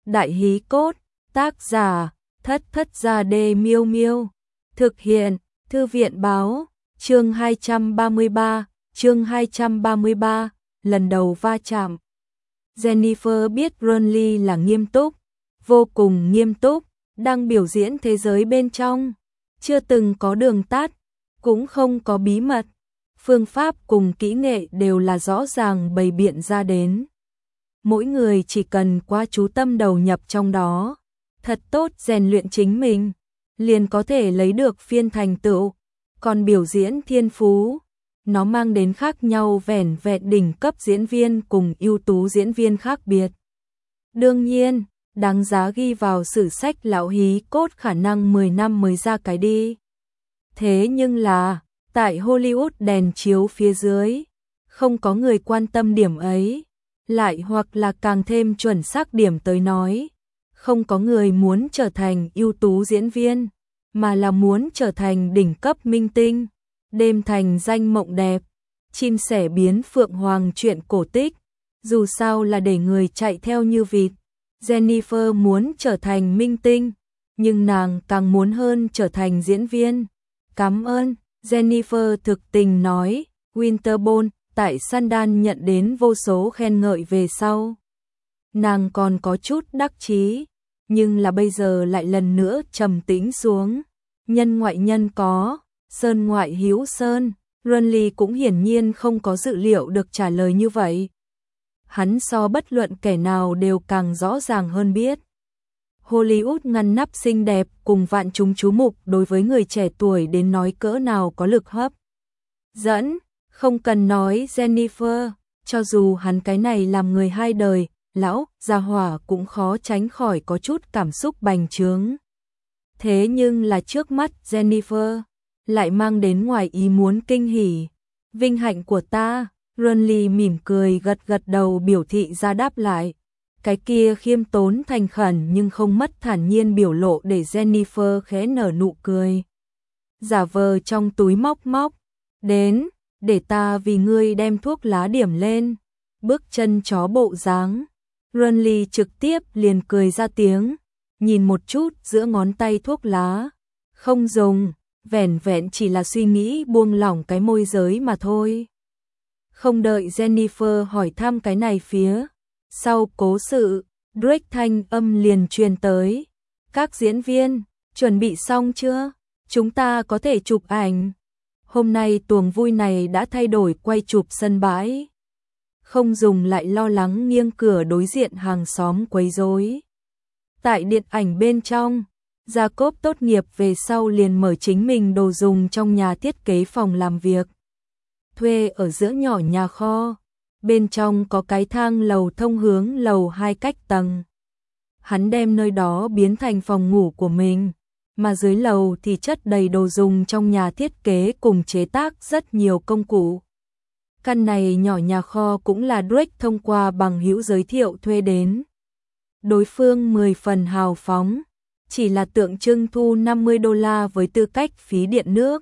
Đại hí cốt, tác giả, Thất Thất Gia Đê Miêu Miêu. Thực hiện, Thư viện báo, chương 233, lần đầu va chạm. Jennifer biết Ronly là nghiêm túc, vô cùng nghiêm túc, đang biểu diễn thế giới bên trong. Chưa từng có đường tắt, cũng không có bí mật. Phương pháp cùng kỹ nghệ đều là rõ ràng bày biện ra đến. Mỗi người chỉ cần quá chú tâm đầu nhập trong đó, thật tốt rèn luyện chính mình, liền có thể lấy được phiên thành tựu. Còn biểu diễn thiên phú, nó mang đến khác nhau vẻn vẹn đỉnh cấp diễn viên cùng ưu tú diễn viên khác biệt. Đương nhiên, đáng giá ghi vào sử sách lão hí cốt khả năng 10 năm mới ra cái đi. Thế nhưng là, tại Hollywood đèn chiếu phía dưới, không có người quan tâm điểm ấy, lại hoặc là càng thêm chuẩn xác điểm tới nói, không có người muốn trở thành ưu tú diễn viên, mà là muốn trở thành đỉnh cấp minh tinh, đêm thành danh mộng đẹp, chim sẻ biến phượng hoàng chuyện cổ tích, dù sao là để người chạy theo như vịt. Jennifer muốn trở thành minh tinh, nhưng nàng càng muốn hơn trở thành diễn viên. Cảm ơn, Jennifer thực tình nói, Winterbone tại Sundance nhận đến vô số khen ngợi về sau. Nàng còn có chút đắc chí, nhưng là bây giờ lại lần nữa trầm tĩnh xuống. Nhân ngoại nhân có, sơn ngoại hữu sơn, Ronly cũng hiển nhiên không có dự liệu được trả lời như vậy. Hắn so bất luận kẻ nào đều càng rõ ràng hơn biết. Hollywood ngăn nắp xinh đẹp cùng vạn chúng chú mục đối với người trẻ tuổi đến nói cỡ nào có lực hấp dẫn, không cần nói Jennifer, cho dù hắn cái này làm người hai đời, lão, gia hỏa cũng khó tránh khỏi có chút cảm xúc bành trướng. Thế nhưng là trước mắt Jennifer, lại mang đến ngoài ý muốn kinh hỉ. Vinh hạnh của ta, Ronly mỉm cười gật gật đầu biểu thị ra đáp lại. Cái kia khiêm tốn thành khẩn nhưng không mất thản nhiên biểu lộ để Jennifer khẽ nở nụ cười. Giả vờ trong túi móc, đến, để ta vì ngươi đem thuốc lá điểm lên. Bước chân chó bộ dáng. Ronly trực tiếp liền cười ra tiếng, nhìn một chút giữa ngón tay thuốc lá. Không dùng, vẻn vẹn chỉ là suy nghĩ buông lỏng cái môi giới mà thôi. Không đợi Jennifer hỏi thăm cái này phía sau cố sự, Drake thanh âm liền truyền tới. Các diễn viên, chuẩn bị xong chưa? Chúng ta có thể chụp ảnh. Hôm nay tuồng vui này đã thay đổi quay chụp sân bãi. Không dùng lại lo lắng nghiêng cửa đối diện hàng xóm quấy rối. Tại điện ảnh bên trong, Jacob tốt nghiệp về sau liền mở chính mình đồ dùng trong nhà thiết kế phòng làm việc. Thuê ở giữa nhỏ nhà kho, bên trong có cái thang lầu thông hướng lầu 2 cách tầng. Hắn đem nơi đó biến thành phòng ngủ của mình, mà dưới lầu thì chất đầy đồ dùng trong nhà thiết kế cùng chế tác rất nhiều công cụ. Căn này nhỏ nhà kho cũng là Drake thông qua bằng hữu giới thiệu thuê đến. Đối phương 10 phần hào phóng, chỉ là tượng trưng thu $50 với tư cách phí điện nước.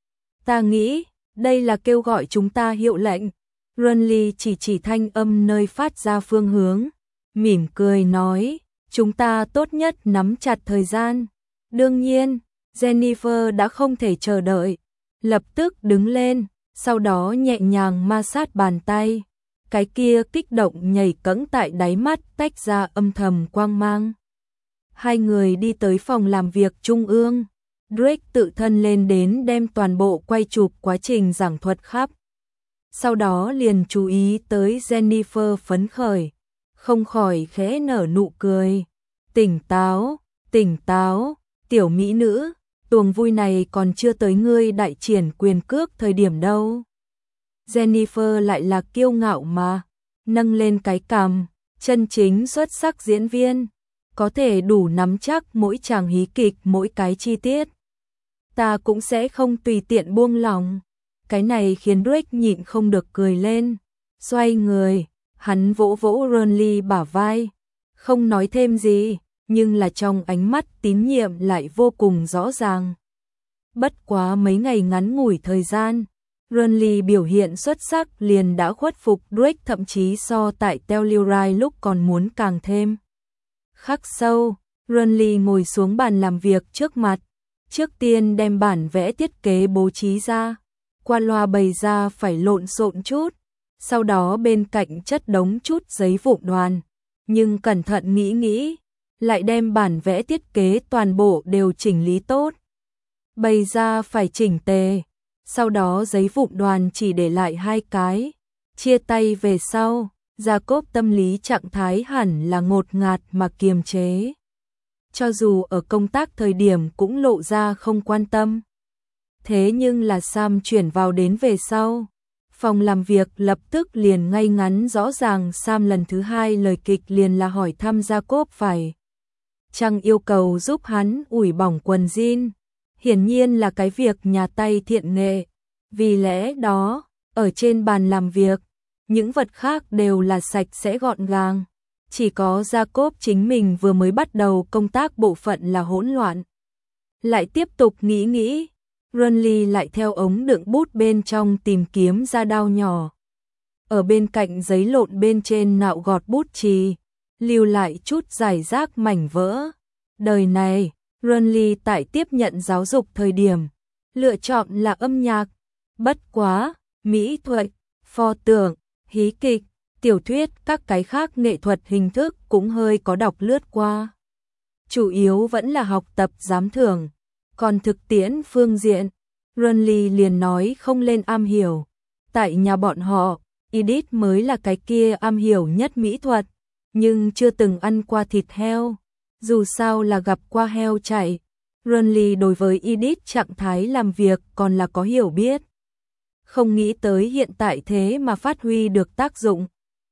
Ta nghĩ, đây là kêu gọi chúng ta hiệu lệnh. Ronly chỉ thanh âm nơi phát ra phương hướng, mỉm cười nói, chúng ta tốt nhất nắm chặt thời gian. Đương nhiên, Jennifer đã không thể chờ đợi, lập tức đứng lên, sau đó nhẹ nhàng ma sát bàn tay. Cái kia kích động nhảy cẫng tại đáy mắt tách ra âm thầm quang mang. Hai người đi tới phòng làm việc trung ương. Drake tự thân lên đến đem toàn bộ quay chụp quá trình giảng thuật khắp. Sau đó liền chú ý tới Jennifer phấn khởi, không khỏi khẽ nở nụ cười. Tỉnh táo, tiểu mỹ nữ, tuồng vui này còn chưa tới ngươi đại triển quyền cước thời điểm đâu. Jennifer lại là kiêu ngạo mà, nâng lên cái cằm, chân chính xuất sắc diễn viên, có thể đủ nắm chắc mỗi chàng hí kịch mỗi cái chi tiết. Ta cũng sẽ không tùy tiện buông lỏng. Cái này khiến Drake nhịn không được cười lên. Xoay người, hắn vỗ vỗ Ronly bả vai. Không nói thêm gì, nhưng là trong ánh mắt tín nhiệm lại vô cùng rõ ràng. Bất quá mấy ngày ngắn ngủi thời gian, Ronly biểu hiện xuất sắc liền đã khuất phục Drake, thậm chí so tại Telluride lúc còn muốn càng thêm. khắc sâu. Renly ngồi xuống bàn làm việc trước mặt, trước tiên đem bản vẽ thiết kế bố trí ra, qua loa bày ra phải lộn xộn chút, sau đó bên cạnh chất đống chút giấy vụn đoàn, nhưng cẩn thận nghĩ, lại đem bản vẽ thiết kế toàn bộ đều chỉnh lý tốt. Bày ra phải chỉnh tề, sau đó giấy vụn đoàn chỉ để lại 2 cái, chia tay về sau, Jacob tâm lý trạng thái hẳn là ngột ngạt mà kiềm chế. Cho dù ở công tác thời điểm cũng lộ ra không quan tâm. Thế nhưng là Sam chuyển vào đến về sau, phòng làm việc lập tức liền ngay ngắn rõ ràng. Sam lần thứ 2 lời kịch liền là hỏi thăm Jacob phải chăng yêu cầu giúp hắn ủi bỏng quần jean. Hiển nhiên là cái việc nhà tay thiện nghệ. Vì lẽ đó, ở trên bàn làm việc, những vật khác đều là sạch sẽ gọn gàng. Chỉ có Jacob chính mình vừa mới bắt đầu công tác bộ phận là hỗn loạn. Lại tiếp tục nghĩ, Renly lại theo ống đựng bút bên trong tìm kiếm ra đao nhỏ. Ở bên cạnh giấy lộn bên trên nạo gọt bút chì, lưu lại chút rải rác mảnh vỡ. Đời này, Renly tại tiếp nhận giáo dục thời điểm, lựa chọn là âm nhạc, bất quá, mỹ thuật, pho tượng, hí kịch, tiểu thuyết, các cái khác nghệ thuật hình thức cũng hơi có đọc lướt qua. Chủ yếu vẫn là học tập giám thưởng, còn thực tiễn phương diện, Renly liền nói không lên am hiểu. Tại nhà bọn họ, Edith mới là cái kia am hiểu nhất mỹ thuật, nhưng chưa từng ăn qua thịt heo. Dù sao là gặp qua heo chạy, Renly đối với Edith trạng thái làm việc còn là có hiểu biết. Không nghĩ tới hiện tại thế mà phát huy được tác dụng.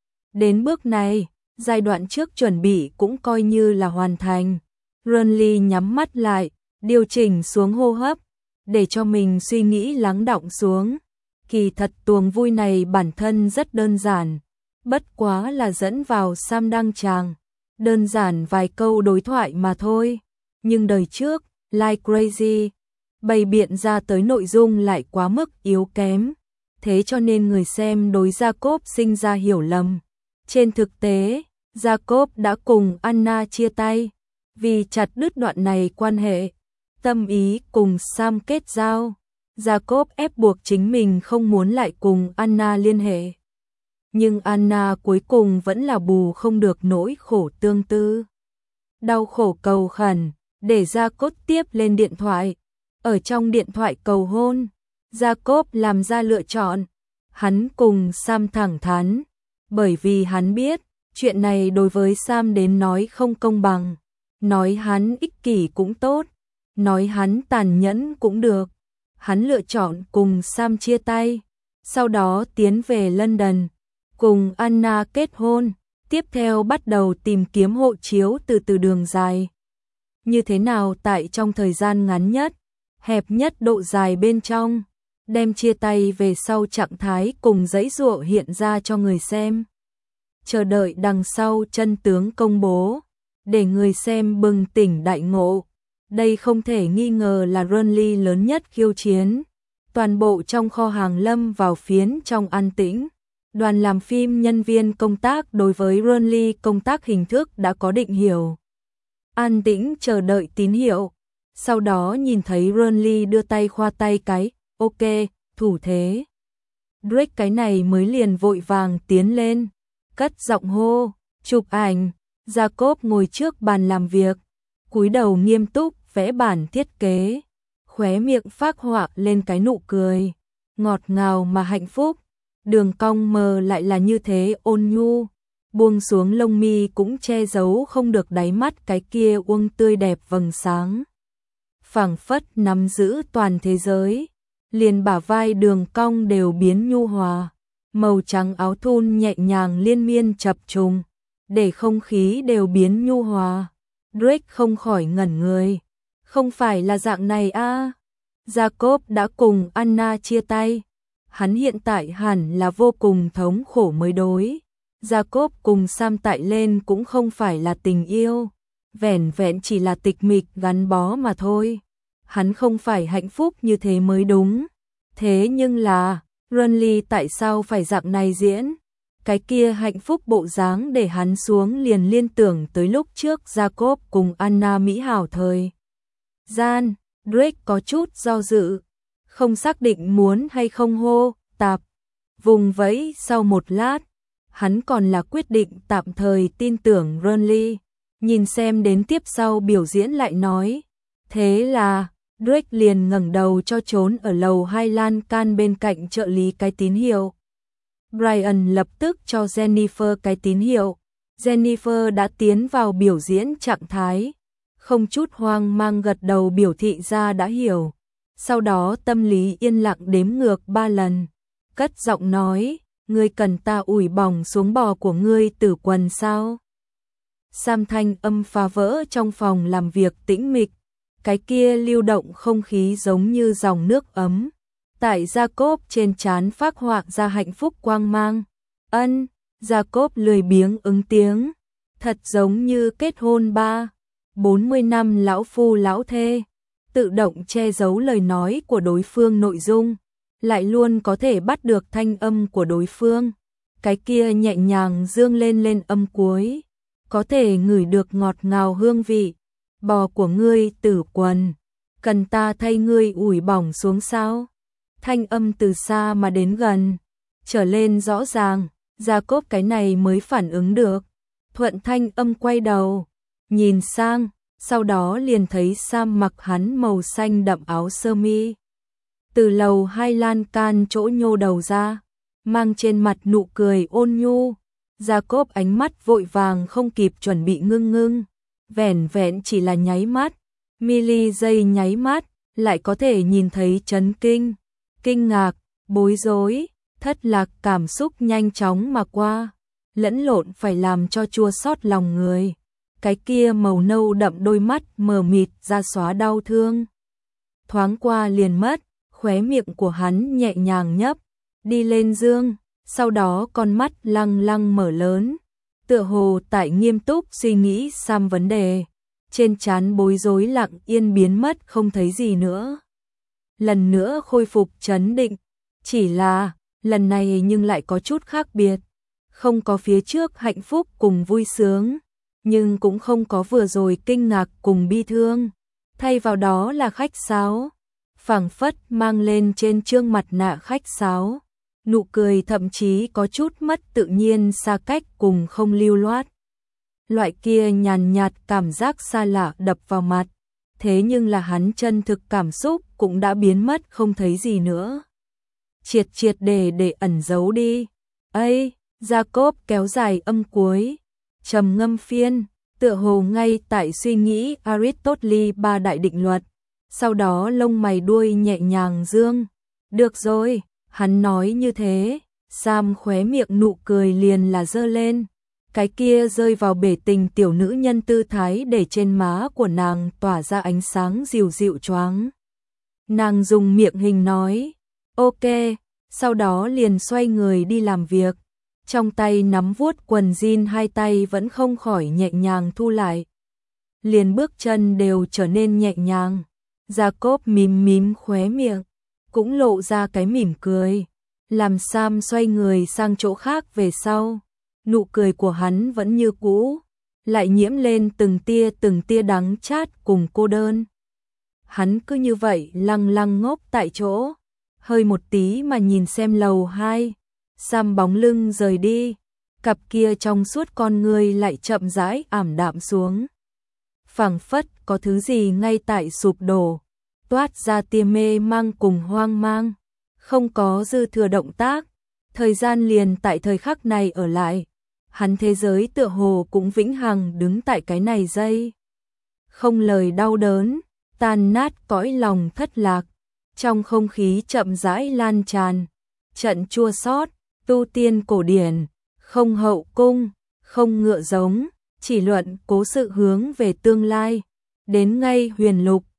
Đến bước này, giai đoạn trước chuẩn bị cũng coi như là hoàn thành. Renly nhắm mắt lại, điều chỉnh xuống hô hấp, để cho mình suy nghĩ lắng đọng xuống. Kỳ thật tuồng vui này bản thân rất đơn giản, bất quá là dẫn vào Sam đăng tràng. Đơn giản vài câu đối thoại mà thôi. Nhưng đời trước, Like Crazy, bày biện ra tới nội dung lại quá mức yếu kém. Thế cho nên người xem đối Jacob sinh ra hiểu lầm. Trên thực tế, Jacob đã cùng Anna chia tay, vì chặt đứt đoạn này quan hệ. Tâm ý cùng Sam kết giao, Jacob ép buộc chính mình không muốn lại cùng Anna liên hệ. Nhưng Anna cuối cùng vẫn là bù không được nỗi khổ tương tư. Đau khổ cầu khẩn, để Jacob tiếp lên điện thoại. Ở trong điện thoại cầu hôn, Jacob làm ra lựa chọn. Hắn cùng Sam thẳng thắn, bởi vì hắn biết, chuyện này đối với Sam đến nói không công bằng. Nói hắn ích kỷ cũng tốt, nói hắn tàn nhẫn cũng được. Hắn lựa chọn cùng Sam chia tay, sau đó tiến về London, cùng Anna kết hôn, tiếp theo bắt đầu tìm kiếm hộ chiếu từ đường dài. Như thế nào tại trong thời gian ngắn nhất, hẹp nhất độ dài bên trong, đem chia tay về sau trạng thái cùng giấy giụa hiện ra cho người xem. Chờ đợi đằng sau chân tướng công bố, để người xem bừng tỉnh đại ngộ. Đây không thể nghi ngờ là Renly lớn nhất khiêu chiến. Toàn bộ trong kho hàng lâm vào phiến trong an tĩnh. Đoàn làm phim nhân viên công tác đối với Renly công tác hình thức đã có định hiểu. An tĩnh chờ đợi tín hiệu. Sau đó nhìn thấy Renly đưa tay khoa tay cái, ok, thủ thế. Drake cái này mới liền vội vàng tiến lên, cất giọng hô, chụp ảnh. Jacob ngồi trước bàn làm việc, cúi đầu nghiêm túc vẽ bản thiết kế, khóe miệng phác họa lên cái nụ cười, ngọt ngào mà hạnh phúc. Đường cong mờ lại là như thế ôn nhu, buông xuống lông mi cũng che giấu không được đáy mắt cái kia uông tươi đẹp vầng sáng. Phảng phất nắm giữ toàn thế giới, liền bả vai đường cong đều biến nhu hòa, màu trắng áo thun nhẹ nhàng liên miên chập trùng, để không khí đều biến nhu hòa. Drake không khỏi ngẩn người, không phải là dạng này a? Jacob đã cùng Anna chia tay. Hắn hiện tại hẳn là vô cùng thống khổ mới đối. Jacob cùng Sam tại lên cũng không phải là tình yêu, vẻn vẹn chỉ là tịch mịch gắn bó mà thôi. Hắn không phải hạnh phúc như thế mới đúng. Thế nhưng là, Renly tại sao phải dạng này diễn? Cái kia hạnh phúc bộ dáng để hắn xuống liền liên tưởng tới lúc trước Jacob cùng Anna mỹ hảo thời gian. Drake có chút do dự, không xác định muốn hay không hô tạp. Vùng vẫy sau một lát, hắn còn là quyết định tạm thời tin tưởng Burnley, nhìn xem đến tiếp sau biểu diễn lại nói. Thế là, Drake liền ngẩng đầu cho trốn ở lầu 2 lan can bên cạnh trợ lý cái tín hiệu. Brian lập tức cho Jennifer cái tín hiệu. Jennifer đã tiến vào biểu diễn trạng thái, không chút hoang mang gật đầu biểu thị ra đã hiểu. Sau đó tâm lý yên lặng đếm ngược 3 lần, cất giọng nói, ngươi cần ta ủi bỏng xuống bò của ngươi tử quần sao? Sam thanh âm phá vỡ trong phòng làm việc tĩnh mịch, cái kia lưu động không khí giống như dòng nước ấm. Tại Jacob trên trán phác họa ra hạnh phúc quang mang. Ân, Jacob lười biếng ứng tiếng, thật giống như kết hôn 40 năm lão phu lão thê, tự động che giấu lời nói của đối phương nội dung, lại luôn có thể bắt được thanh âm của đối phương. Cái kia nhẹ nhàng dương lên âm cuối, có thể ngửi được ngọt ngào hương vị. Bò của ngươi tử quần, cần ta thay ngươi ủi bỏng xuống sao? Thanh âm từ xa mà đến gần, trở lên rõ ràng, Jacob cái này mới phản ứng được. Thuận thanh âm quay đầu, nhìn sang, sau đó liền thấy Sam mặc hắn màu xanh đậm áo sơ mi. Từ lầu 2 lan can chỗ nhô đầu ra, mang trên mặt nụ cười ôn nhu. Jacob ánh mắt vội vàng không kịp chuẩn bị ngưng, vẻn vẹn chỉ là nháy mắt, mili giây nháy mắt, lại có thể nhìn thấy chấn kinh, kinh ngạc, bối rối, thất lạc cảm xúc nhanh chóng mà qua, lẫn lộn phải làm cho chua xót lòng người. Cái kia màu nâu đậm đôi mắt mờ mịt ra xóa đau thương. Thoáng qua liền mất, khóe miệng của hắn nhẹ nhàng nhấp, đi lên dương, sau đó con mắt lăng lăng mở lớn, tựa hồ tại nghiêm túc suy nghĩ Sam vấn đề, trên trán bối rối lặng yên biến mất không thấy gì nữa. Lần nữa khôi phục trấn định, chỉ là, lần này nhưng lại có chút khác biệt, không có phía trước hạnh phúc cùng vui sướng, nhưng cũng không có vừa rồi kinh ngạc cùng bi thương, thay vào đó là khách sáo, phảng phất mang lên trên trương mặt nạ khách sáo. Nụ cười thậm chí có chút mất tự nhiên xa cách cùng không lưu loát. Loại kia nhàn nhạt cảm giác xa lạ đập vào mặt, thế nhưng là hắn chân thực cảm xúc cũng đã biến mất không thấy gì nữa. Triệt để ẩn giấu đi. Ây, Jacob kéo dài âm cuối, trầm ngâm phiên, tựa hồ ngay tại suy nghĩ Aristotle 3 đại định luật, sau đó lông mày đuôi nhẹ nhàng dương. Được rồi. Hắn nói như thế, Sam khóe miệng nụ cười liền là giơ lên, cái kia rơi vào bể tình tiểu nữ nhân tư thái để trên má của nàng tỏa ra ánh sáng dịu dịu choáng. Nàng dùng miệng hình nói, ok, sau đó liền xoay người đi làm việc, trong tay nắm vuốt quần jean hai tay vẫn không khỏi nhẹ nhàng thu lại. Liền bước chân đều trở nên nhẹ nhàng, Jacob mím khóe miệng, cũng lộ ra cái mỉm cười, làm Sam xoay người sang chỗ khác về sau. Nụ cười của hắn vẫn như cũ, lại nhiễm lên từng tia đắng chát cùng cô đơn. Hắn cứ như vậy lăng ngốc tại chỗ, hơi một tí mà nhìn xem lầu 2, Sam bóng lưng rời đi, cặp kia trong suốt con người lại chậm rãi ảm đạm xuống. Phảng phất có thứ gì ngay tại sụp đổ, toát ra tia mê mang cùng hoang mang, không có dư thừa động tác, thời gian liền tại thời khắc này ở lại, hắn thế giới tựa hồ cũng vĩnh hằng đứng tại cái này giây. Không lời đau đớn, tan nát cõi lòng thất lạc, trong không khí chậm rãi lan tràn, trận chua xót, tu tiên cổ điển, không hậu cung, không ngựa giống, chỉ luận cố sự hướng về tương lai, đến ngay huyền lục.